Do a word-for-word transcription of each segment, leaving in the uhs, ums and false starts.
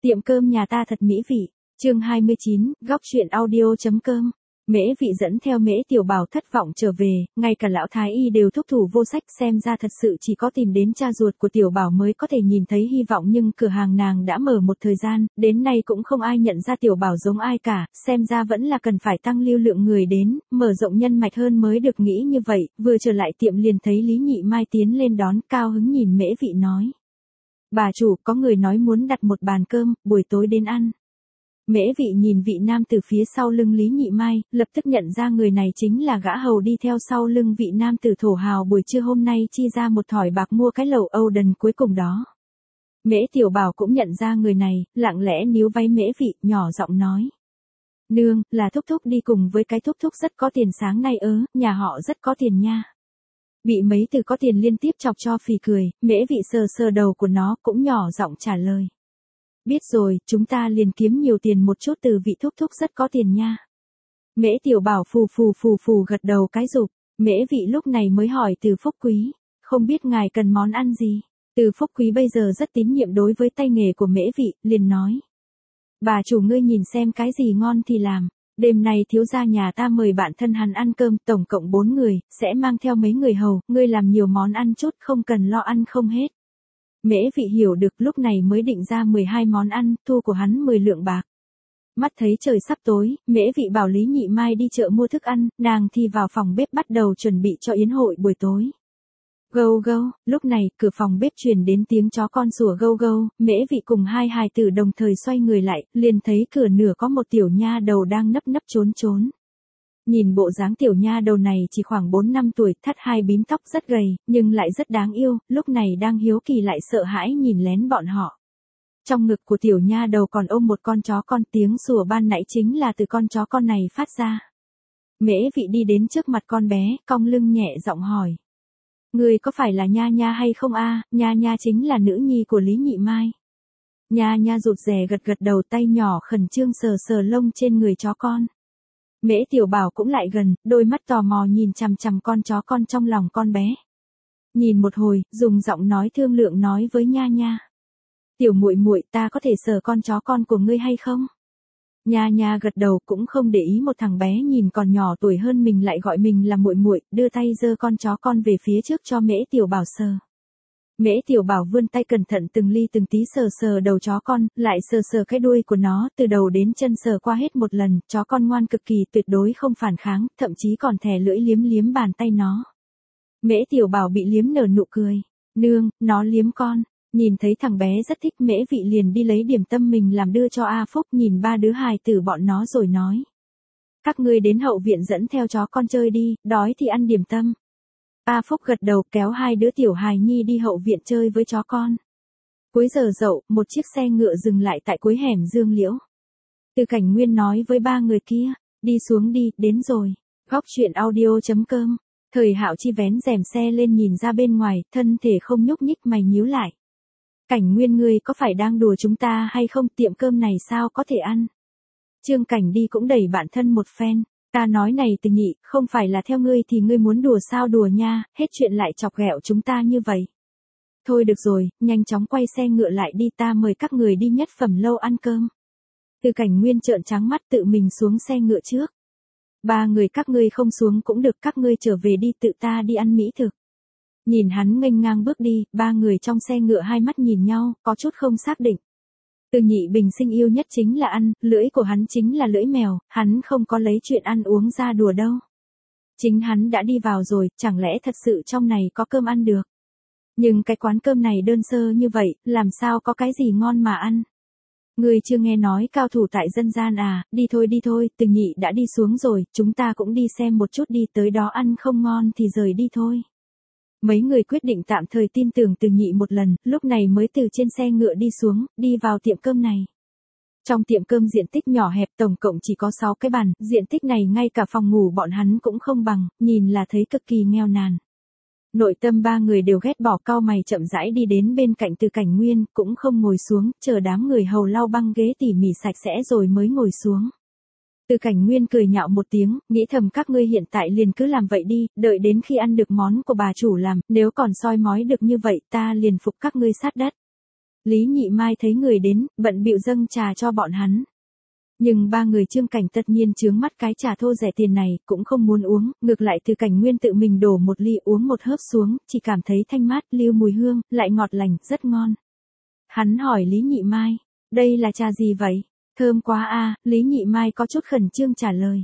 Tiệm cơm nhà ta thật mỹ vị. Chương hai mươi chín, góc truyện audio chấm com. Mễ Vị dẫn theo Mễ Tiểu Bảo thất vọng trở về, ngay cả lão thái y đều thúc thủ vô sách, xem ra thật sự chỉ có tìm đến cha ruột của Tiểu Bảo mới có thể nhìn thấy hy vọng, nhưng cửa hàng nàng đã mở một thời gian, đến nay cũng không ai nhận ra Tiểu Bảo giống ai cả, xem ra vẫn là cần phải tăng lưu lượng người đến, mở rộng nhân mạch hơn mới được. Nghĩ như vậy, vừa trở lại tiệm liền thấy Lý Nhị Mai tiến lên đón, cao hứng nhìn Mễ Vị nói: "Bà chủ, có người nói muốn đặt một bàn cơm, buổi tối đến ăn." Mễ Vị nhìn vị nam từ phía sau lưng Lý Nhị Mai, lập tức nhận ra người này chính là gã hầu đi theo sau lưng vị nam tử thổ hào buổi trưa hôm nay chi ra một thỏi bạc mua cái lẩu Âu Đần cuối cùng đó. Mễ Tiểu Bảo cũng nhận ra người này, lặng lẽ níu váy Mễ Vị, nhỏ giọng nói: "Nương, là thúc thúc đi cùng với cái thúc thúc rất có tiền, sáng nay ớ, nhà họ rất có tiền nha." Bị mấy từ có tiền liên tiếp chọc cho phì cười, Mễ Vị sờ sờ đầu của nó, cũng nhỏ giọng trả lời: "Biết rồi, chúng ta liền kiếm nhiều tiền một chút từ vị thúc thúc rất có tiền nha." Mễ Tiểu Bảo phù phù phù phù gật đầu cái rụp. Mễ Vị lúc này mới hỏi Từ Phúc Quý: "Không biết ngài cần món ăn gì?" Từ Phúc Quý bây giờ rất tín nhiệm đối với tay nghề của Mễ Vị, liền nói: "Bà chủ ngươi nhìn xem cái gì ngon thì làm. Đêm nay thiếu gia nhà ta mời bạn thân hắn ăn cơm, tổng cộng bốn người, sẽ mang theo mấy người hầu, ngươi làm nhiều món ăn chút, không cần lo ăn không hết." Mễ Vị hiểu được, lúc này mới định ra mười hai món ăn, thu của hắn mười lượng bạc. Mắt thấy trời sắp tối, Mễ Vị bảo Lý Nhị Mai đi chợ mua thức ăn, nàng thì vào phòng bếp bắt đầu chuẩn bị cho yến hội buổi tối. Gâu gâu, lúc này, cửa phòng bếp truyền đến tiếng chó con sủa gâu gâu, Mễ Vị cùng hai hài tử đồng thời xoay người lại, liền thấy cửa nửa có một tiểu nha đầu đang nấp nấp trốn trốn. Nhìn bộ dáng tiểu nha đầu này chỉ khoảng bốn năm tuổi, thắt hai bím tóc, rất gầy, nhưng lại rất đáng yêu, lúc này đang hiếu kỳ lại sợ hãi nhìn lén bọn họ. Trong ngực của tiểu nha đầu còn ôm một con chó con, tiếng sủa ban nãy chính là từ con chó con này phát ra. Mễ Vị đi đến trước mặt con bé, cong lưng nhẹ giọng hỏi: "Người có phải là Nha Nha hay không a?" Nha Nha chính là nữ nhi của Lý Nhị Mai. Nha Nha rụt rè gật gật đầu, tay nhỏ khẩn trương sờ sờ lông trên người chó con. Mễ Tiểu Bảo cũng lại gần, đôi mắt tò mò nhìn chằm chằm con chó con trong lòng con bé. Nhìn một hồi, dùng giọng nói thương lượng nói với Nha Nha: "Tiểu muội muội, ta có thể sờ con chó con của ngươi hay không?" Nha Nha gật đầu, cũng không để ý một thằng bé nhìn còn nhỏ tuổi hơn mình lại gọi mình là muội muội, đưa tay giơ con chó con về phía trước cho Mễ Tiểu Bảo sờ. Mễ Tiểu Bảo vươn tay cẩn thận từng ly từng tí sờ sờ đầu chó con, lại sờ sờ cái đuôi của nó, từ đầu đến chân sờ qua hết một lần, chó con ngoan cực kỳ, tuyệt đối không phản kháng, thậm chí còn thè lưỡi liếm liếm bàn tay nó. Mễ Tiểu Bảo bị liếm nở nụ cười: "Nương, nó liếm con." Nhìn thấy thằng bé rất thích, Mễ Vị liền đi lấy điểm tâm mình làm đưa cho A Phúc, nhìn ba đứa hài tử bọn nó rồi nói: "Các ngươi đến hậu viện dẫn theo chó con chơi đi, đói thì ăn điểm tâm." A Phúc gật đầu, kéo hai đứa tiểu hài nhi đi hậu viện chơi với chó con. Cuối giờ dậu, một chiếc xe ngựa dừng lại tại cuối hẻm Dương Liễu. Từ Cảnh Nguyên nói với ba người kia: "Đi xuống đi, đến rồi." Góc truyện audio chấm com. Thời Hạo Chi vén rèm xe lên nhìn ra bên ngoài, thân thể không nhúc nhích, mày nhíu lại: "Cảnh Nguyên, ngươi có phải đang đùa chúng ta hay không? Tiệm cơm này sao có thể ăn?" Trương Cảnh đi cũng đẩy bạn thân một phen: "Ta nói này Từ Nhị, không phải là theo ngươi thì ngươi muốn đùa sao đùa nha, hết chuyện lại chọc ghẹo chúng ta như vậy. Thôi được rồi, nhanh chóng quay xe ngựa lại đi, ta mời các người đi Nhất Phẩm lâu ăn cơm." Từ Cảnh Nguyên trợn trắng mắt, tự mình xuống xe ngựa trước: "Ba người các ngươi không xuống cũng được, các ngươi trở về đi, tự ta đi ăn mỹ thực." Nhìn hắn nghênh ngang bước đi, ba người trong xe ngựa hai mắt nhìn nhau, có chút không xác định. Từ Nhị bình sinh yêu nhất chính là ăn, lưỡi của hắn chính là lưỡi mèo, hắn không có lấy chuyện ăn uống ra đùa đâu. Chính hắn đã đi vào rồi, chẳng lẽ thật sự trong này có cơm ăn được? Nhưng cái quán cơm này đơn sơ như vậy, làm sao có cái gì ngon mà ăn? Người chưa nghe nói cao thủ tại dân gian à? Đi thôi đi thôi, Từ Nhị đã đi xuống rồi, chúng ta cũng đi xem một chút đi, tới đó ăn không ngon thì rời đi thôi. Mấy người quyết định tạm thời tin tưởng Từ Nhị một lần, lúc này mới từ trên xe ngựa đi xuống, đi vào tiệm cơm này. Trong tiệm cơm diện tích nhỏ hẹp, tổng cộng chỉ có sáu cái bàn, diện tích này ngay cả phòng ngủ bọn hắn cũng không bằng, nhìn là thấy cực kỳ nghèo nàn. Nội tâm ba người đều ghét bỏ, cau mày chậm rãi đi đến bên cạnh Từ Cảnh Nguyên, cũng không ngồi xuống, chờ đám người hầu lau băng ghế tỉ mỉ sạch sẽ rồi mới ngồi xuống. Từ Cảnh Nguyên cười nhạo một tiếng, nghĩ thầm các ngươi hiện tại liền cứ làm vậy đi, đợi đến khi ăn được món của bà chủ làm, nếu còn soi mói được như vậy ta liền phục các ngươi sát đất. Lý Nhị Mai thấy người đến, bận bịu dâng trà cho bọn hắn. Nhưng ba người Trương Cảnh tất nhiên chướng mắt cái trà thô rẻ tiền này, cũng không muốn uống, ngược lại Từ Cảnh Nguyên tự mình đổ một ly uống một hớp xuống, chỉ cảm thấy thanh mát, lưu mùi hương, lại ngọt lành, rất ngon. Hắn hỏi Lý Nhị Mai, đây là trà gì vậy? Thơm quá a, Lý Nhị Mai có chút khẩn trương trả lời.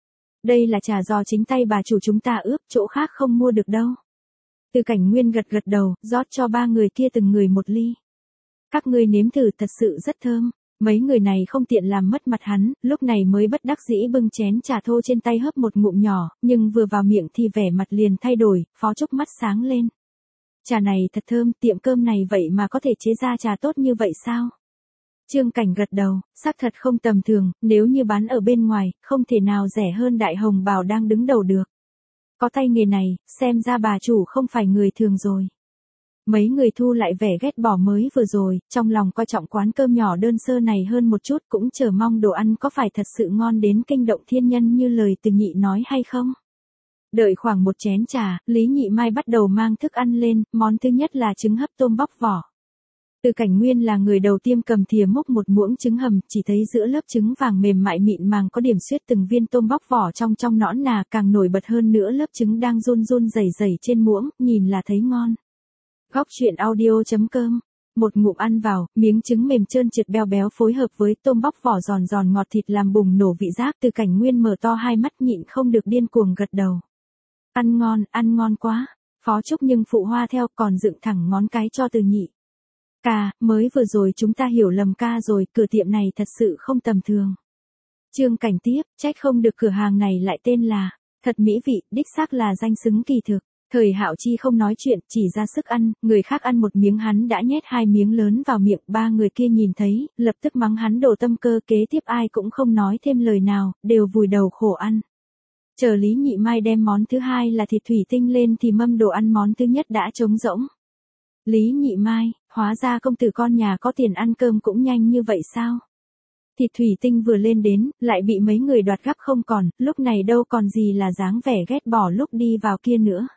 Đây là trà do chính tay bà chủ chúng ta ướp, chỗ khác không mua được đâu. Từ Cảnh Nguyên gật gật đầu, rót cho ba người kia từng người một ly. Các ngươi nếm thử, thật sự rất thơm. Mấy người này không tiện làm mất mặt hắn, lúc này mới bất đắc dĩ bưng chén trà thô trên tay hớp một ngụm nhỏ, nhưng vừa vào miệng thì vẻ mặt liền thay đổi, Phó Trúc mắt sáng lên. Trà này thật thơm, tiệm cơm này vậy mà có thể chế ra trà tốt như vậy sao? Trương Cảnh gật đầu, xác thật không tầm thường, nếu như bán ở bên ngoài, không thể nào rẻ hơn Đại Hồng Bào đang đứng đầu được. Có tay nghề này, xem ra bà chủ không phải người thường rồi. Mấy người thu lại vẻ ghét bỏ mới vừa rồi, trong lòng coi trọng quán cơm nhỏ đơn sơ này hơn một chút, cũng chờ mong đồ ăn có phải thật sự ngon đến kinh động thiên nhân như lời Từ Nhị nói hay không. Đợi khoảng một chén trà, Lý Nhị Mai bắt đầu mang thức ăn lên, món thứ nhất là trứng hấp tôm bóc vỏ. Từ Cảnh Nguyên là người đầu tiên cầm thìa múc một muỗng trứng hầm, chỉ thấy giữa lớp trứng vàng mềm mại mịn màng có điểm xuyết từng viên tôm bóc vỏ trong trong nõn nà, càng nổi bật hơn nữa lớp trứng đang run run rẩy rẩy trên muỗng, nhìn là thấy ngon. Góc truyện audio chấm com. Một ngụm ăn vào, miếng trứng mềm trơn trượt béo béo phối hợp với tôm bóc vỏ giòn giòn ngọt thịt làm bùng nổ vị giác. Từ Cảnh Nguyên mở to hai mắt nhịn không được điên cuồng gật đầu. Ăn ngon, ăn ngon quá. Phó Trúc nhưng phụ hoa theo, còn dựng thẳng ngón cái cho Từ Nhị. Ca, mới vừa rồi chúng ta hiểu lầm ca rồi, cửa tiệm này thật sự không tầm thường. Trương Cảnh tiếp, trách không được cửa hàng này lại tên là, thật mỹ vị, đích xác là danh xứng kỳ thực. Thời Hạo Chi không nói chuyện, chỉ ra sức ăn, người khác ăn một miếng hắn đã nhét hai miếng lớn vào miệng, ba người kia nhìn thấy, lập tức mắng hắn đồ tâm cơ, kế tiếp ai cũng không nói thêm lời nào, đều vùi đầu khổ ăn. Chờ Lý Nhị Mai đem món thứ hai là thịt thủy tinh lên thì mâm đồ ăn món thứ nhất đã trống rỗng. Lý Nhị Mai, hóa ra công tử con nhà có tiền ăn cơm cũng nhanh như vậy sao? Thịt thủy tinh vừa lên đến, lại bị mấy người đoạt gắp không còn, lúc này đâu còn gì là dáng vẻ ghét bỏ lúc đi vào kia nữa.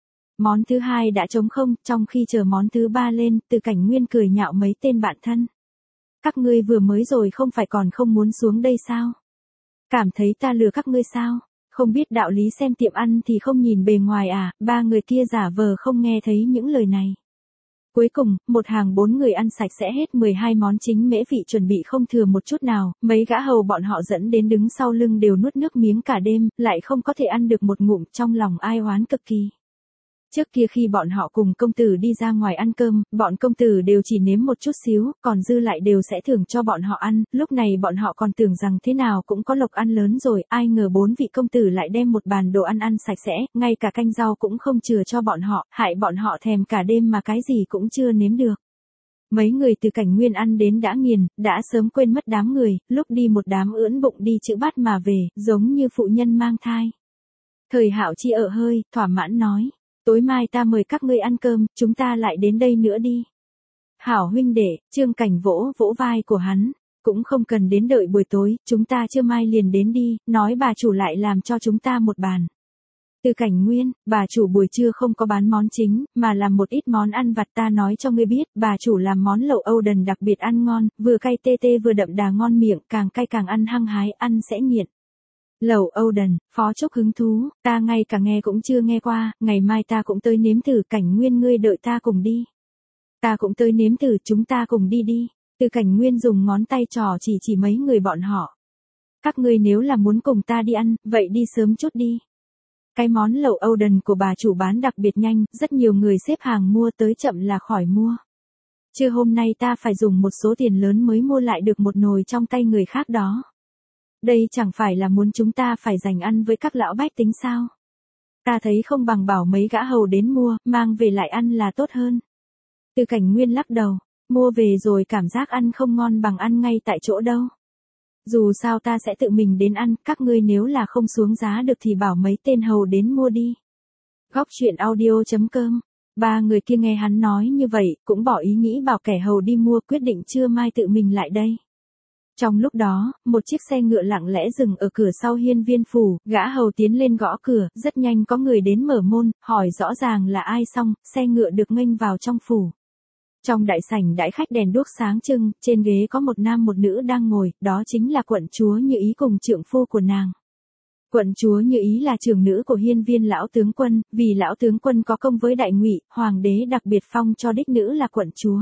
Món thứ hai đã trống không, trong khi chờ món thứ ba lên, Từ Cảnh Nguyên cười nhạo mấy tên bạn thân. Các ngươi vừa mới rồi không phải còn không muốn xuống đây sao? Cảm thấy ta lừa các ngươi sao? Không biết đạo lý xem tiệm ăn thì không nhìn bề ngoài à? Ba người kia giả vờ không nghe thấy những lời này. Cuối cùng, một hàng bốn người ăn sạch sẽ hết mười hai món chính mễ vị chuẩn bị không thừa một chút nào, mấy gã hầu bọn họ dẫn đến đứng sau lưng đều nuốt nước miếng cả đêm, lại không có thể ăn được một ngụm, trong lòng ai oán cực kỳ. Trước kia khi bọn họ cùng công tử đi ra ngoài ăn cơm, bọn công tử đều chỉ nếm một chút xíu, còn dư lại đều sẽ thưởng cho bọn họ ăn, lúc này bọn họ còn tưởng rằng thế nào cũng có lộc ăn lớn rồi, ai ngờ bốn vị công tử lại đem một bàn đồ ăn ăn sạch sẽ, ngay cả canh rau cũng không chừa cho bọn họ, hại bọn họ thèm cả đêm mà cái gì cũng chưa nếm được. Mấy người Từ Cảnh Nguyên ăn đến đã nghiền, đã sớm quên mất đám người, lúc đi một đám ưỡn bụng đi chữ bát mà về, giống như phụ nhân mang thai. Thời Hạo Chi ở hơi, thỏa mãn nói. Tối mai ta mời các ngươi ăn cơm, chúng ta lại đến đây nữa đi. Hảo huynh đệ, Trương Cảnh vỗ vỗ vai của hắn. Cũng không cần đến đợi buổi tối, chúng ta trưa mai liền đến đi, nói bà chủ lại làm cho chúng ta một bàn. Từ Cảnh Nguyên, bà chủ buổi trưa không có bán món chính, mà làm một ít món ăn vặt ta nói cho ngươi biết, bà chủ làm món lẩu Âu Đần đặc biệt ăn ngon, vừa cay tê tê vừa đậm đà ngon miệng, càng cay càng ăn hăng hái, ăn sẽ nghiện. Lẩu Âu Đần, Phó Trúc hứng thú, ta ngay cả nghe cũng chưa nghe qua, ngày mai ta cũng tới nếm thử. Cảnh Nguyên ngươi đợi ta cùng đi. Ta cũng tới nếm thử, chúng ta cùng đi đi. Từ Cảnh Nguyên dùng ngón tay trò chỉ chỉ mấy người bọn họ. Các ngươi nếu là muốn cùng ta đi ăn, vậy đi sớm chút đi. Cái món lẩu Âu Đần của bà chủ bán đặc biệt nhanh, rất nhiều người xếp hàng mua, tới chậm là khỏi mua. Trưa hôm nay ta phải dùng một số tiền lớn mới mua lại được một nồi trong tay người khác đó. Đây chẳng phải là muốn chúng ta phải dành ăn với các lão bách tính sao? Ta thấy không bằng bảo mấy gã hầu đến mua, mang về lại ăn là tốt hơn. Từ Cảnh Nguyên lắc đầu, mua về rồi cảm giác ăn không ngon bằng ăn ngay tại chỗ đâu. Dù sao ta sẽ tự mình đến ăn, các ngươi nếu là không xuống giá được thì bảo mấy tên hầu đến mua đi. Góc truyện audio chấm com. Ba người kia nghe hắn nói như vậy, cũng bỏ ý nghĩ bảo kẻ hầu đi mua, quyết định trưa mai tự mình lại đây. Trong lúc đó, một chiếc xe ngựa lặng lẽ dừng ở cửa sau hiên viên phủ, gã hầu tiến lên gõ cửa, rất nhanh có người đến mở môn, hỏi rõ ràng là ai xong, xe ngựa được nghênh vào trong phủ. Trong đại sảnh đãi khách đèn đuốc sáng trưng, trên ghế có một nam một nữ đang ngồi, đó chính là quận chúa Như Ý cùng trượng phu của nàng. Quận chúa Như Ý là trưởng nữ của hiên viên lão tướng quân, vì lão tướng quân có công với đại ngụy, hoàng đế đặc biệt phong cho đích nữ là quận chúa.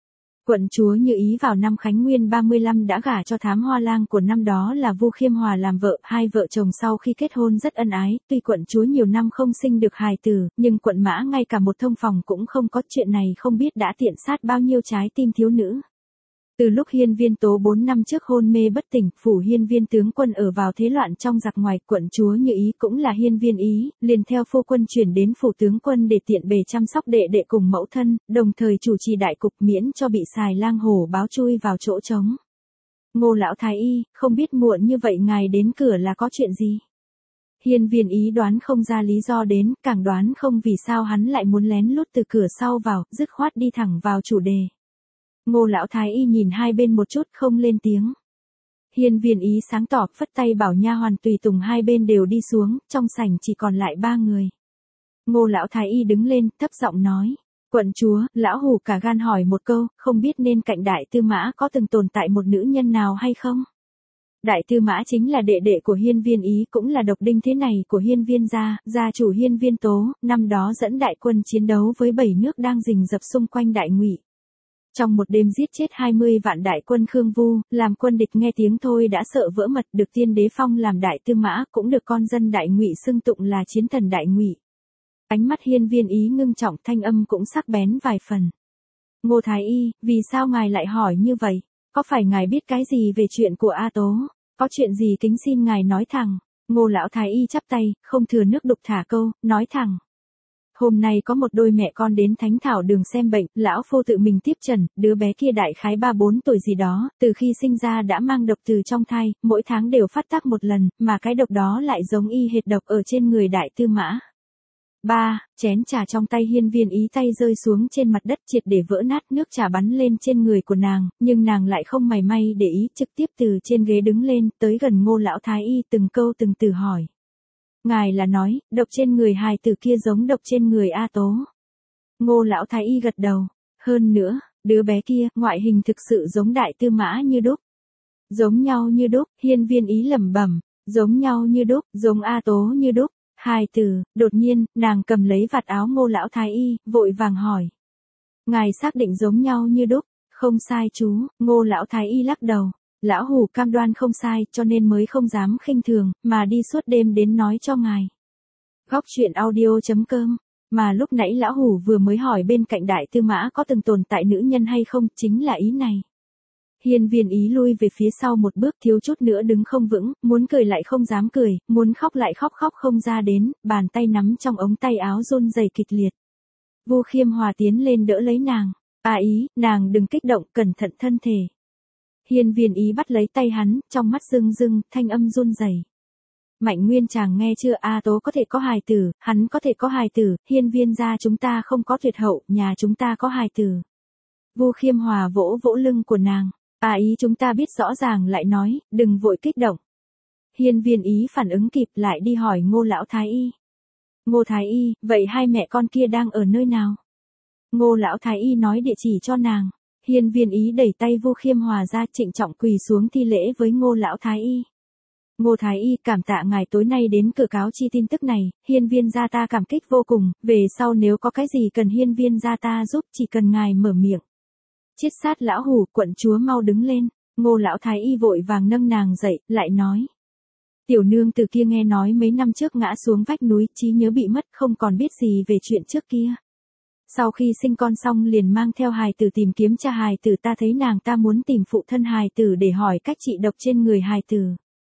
Quận chúa Như Ý vào năm Khánh Nguyên ba mươi lăm đã gả cho thám hoa lang của năm đó là Vu Khiêm Hòa làm vợ, hai vợ chồng sau khi kết hôn rất ân ái, tuy quận chúa nhiều năm không sinh được hài tử, nhưng quận mã ngay cả một thông phòng cũng không có, chuyện này không biết đã tiện sát bao nhiêu trái tim thiếu nữ. Từ lúc hiên viên tố bốn năm trước hôn mê bất tỉnh, phủ hiên viên tướng quân ở vào thế loạn trong giặc ngoài, quận chúa Như Ý cũng là hiên viên ý, liền theo phu quân chuyển đến phủ tướng quân để tiện bề chăm sóc đệ đệ cùng mẫu thân, đồng thời chủ trì đại cục miễn cho bị xài lang hổ báo chui vào chỗ trống. Ngô lão thái y, không biết muộn như vậy ngài đến cửa là có chuyện gì? Hiên viên ý đoán không ra lý do đến, càng đoán không vì sao hắn lại muốn lén lút từ cửa sau vào, dứt khoát đi thẳng vào chủ đề. Ngô lão thái y nhìn hai bên một chút không lên tiếng. Hiên viên ý sáng tỏ phất tay bảo nha hoàn tùy tùng hai bên đều đi xuống, trong sảnh chỉ còn lại ba người. Ngô lão thái y đứng lên, thấp giọng nói. Quận chúa, lão hủ cả gan hỏi một câu, không biết nên cạnh đại tư mã có từng tồn tại một nữ nhân nào hay không? Đại tư mã chính là đệ đệ của hiên viên ý, cũng là độc đinh thế này của hiên viên gia, gia chủ hiên viên tố, năm đó dẫn đại quân chiến đấu với bảy nước đang rình rập xung quanh đại ngụy. Trong một đêm giết chết hai mươi vạn đại quân Khương Vu, làm quân địch nghe tiếng thôi đã sợ vỡ mật, được tiên đế phong làm đại tư mã, cũng được con dân đại ngụy xưng tụng là chiến thần đại ngụy. Ánh mắt hiên viên ý ngưng trọng, thanh âm cũng sắc bén vài phần. Ngô thái y, vì sao ngài lại hỏi như vậy? Có phải ngài biết cái gì về chuyện của A Tố? Có chuyện gì kính xin ngài nói thẳng. Ngô lão thái y chắp tay, không thừa nước đục thả câu, nói thẳng. Hôm nay có một đôi mẹ con đến Thánh Thảo Đường xem bệnh, lão phu tự mình tiếp trần, đứa bé kia đại khái ba bốn tuổi gì đó, từ khi sinh ra đã mang độc từ trong thai, mỗi tháng đều phát tác một lần, mà cái độc đó lại giống y hệt độc ở trên người đại tư mã. Ba, chén trà trong tay hiên viên ý tay rơi xuống trên mặt đất triệt để vỡ nát, nước trà bắn lên trên người của nàng, nhưng nàng lại không mảy may để ý, trực tiếp từ trên ghế đứng lên, tới gần Ngô lão thái y từng câu từng từ hỏi. Ngài là nói, độc trên người hài tử kia giống độc trên người A Tố. Ngô lão thái y gật đầu. Hơn nữa, đứa bé kia, ngoại hình thực sự giống đại tư mã như đúc. Giống nhau như đúc, hiên viên ý lẩm bẩm, giống nhau như đúc, giống A Tố như đúc. Hài tử, đột nhiên, nàng cầm lấy vạt áo Ngô lão thái y, vội vàng hỏi. Ngài xác định giống nhau như đúc, không sai chú, Ngô lão thái y lắc đầu. Lão hủ cam đoan không sai, cho nên mới không dám khinh thường, mà đi suốt đêm đến nói cho ngài. Góc truyện audio chấm com, mà lúc nãy lão hủ vừa mới hỏi bên cạnh đại tư mã có từng tồn tại nữ nhân hay không, chính là ý này. Hiên viên ý lui về phía sau một bước, thiếu chút nữa đứng không vững, muốn cười lại không dám cười, muốn khóc lại khóc khóc không ra đến, bàn tay nắm trong ống tay áo run rẩy kịch liệt. Vu Khiêm Hòa tiến lên đỡ lấy nàng. À ý, nàng đừng kích động, cẩn thận thân thể. Hiên viên ý bắt lấy tay hắn, trong mắt rưng rưng, thanh âm run rẩy. Mạnh Nguyên chàng nghe chưa, A Tố có thể có hài tử, hắn có thể có hài tử, hiên viên gia chúng ta không có tuyệt hậu, nhà chúng ta có hài tử. Vu Khiêm Hòa vỗ vỗ lưng của nàng. À ý chúng ta biết rõ ràng lại nói, đừng vội kích động. Hiên viên ý phản ứng kịp lại đi hỏi Ngô lão thái y. Ngô thái y, vậy hai mẹ con kia đang ở nơi nào? Ngô lão thái y nói địa chỉ cho nàng. Hiên viên ý đẩy tay Vu Khiêm Hòa ra, trịnh trọng quỳ xuống thi lễ với Ngô lão thái y. Ngô thái y, cảm tạ ngài tối nay đến cửa cáo chi tin tức này, hiên viên gia ta cảm kích vô cùng, về sau nếu có cái gì cần hiên viên gia ta giúp, chỉ cần ngài mở miệng. Chiết sát lão hủ, quận chúa mau đứng lên. Ngô lão thái y vội vàng nâng nàng dậy, lại nói. Tiểu nương từ kia nghe nói mấy năm trước ngã xuống vách núi, trí nhớ bị mất, không còn biết gì về chuyện trước kia. Sau khi sinh con xong liền mang theo hài tử tìm kiếm cha hài tử, ta thấy nàng ta muốn tìm phụ thân hài tử để hỏi cách trị độc trên người hài tử.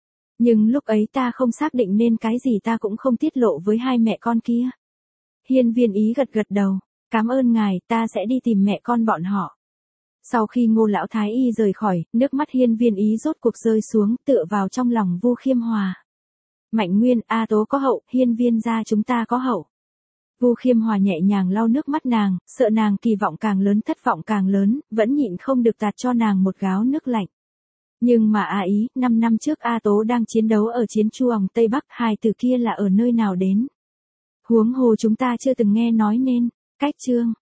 Nhưng lúc ấy ta không xác định nên cái gì ta cũng không tiết lộ với hai mẹ con kia. Hiên viên ý gật gật đầu. Cảm ơn ngài, ta sẽ đi tìm mẹ con bọn họ. Sau khi Ngô lão thái y rời khỏi, nước mắt hiên viên ý rốt cuộc rơi xuống, tựa vào trong lòng Vu Khiêm Hòa. Mạnh Nguyên, A Tố có hậu, hiên viên gia chúng ta có hậu. Vu Khiêm Hòa nhẹ nhàng lau nước mắt nàng, sợ nàng kỳ vọng càng lớn thất vọng càng lớn, vẫn nhịn không được tạt cho nàng một gáo nước lạnh. Nhưng mà A ý, năm năm trước A Tố đang chiến đấu ở chiến Chu Òng Tây Bắc, hài tử kia là ở nơi nào đến? Huống hồ chúng ta chưa từng nghe nói nên, cách chương.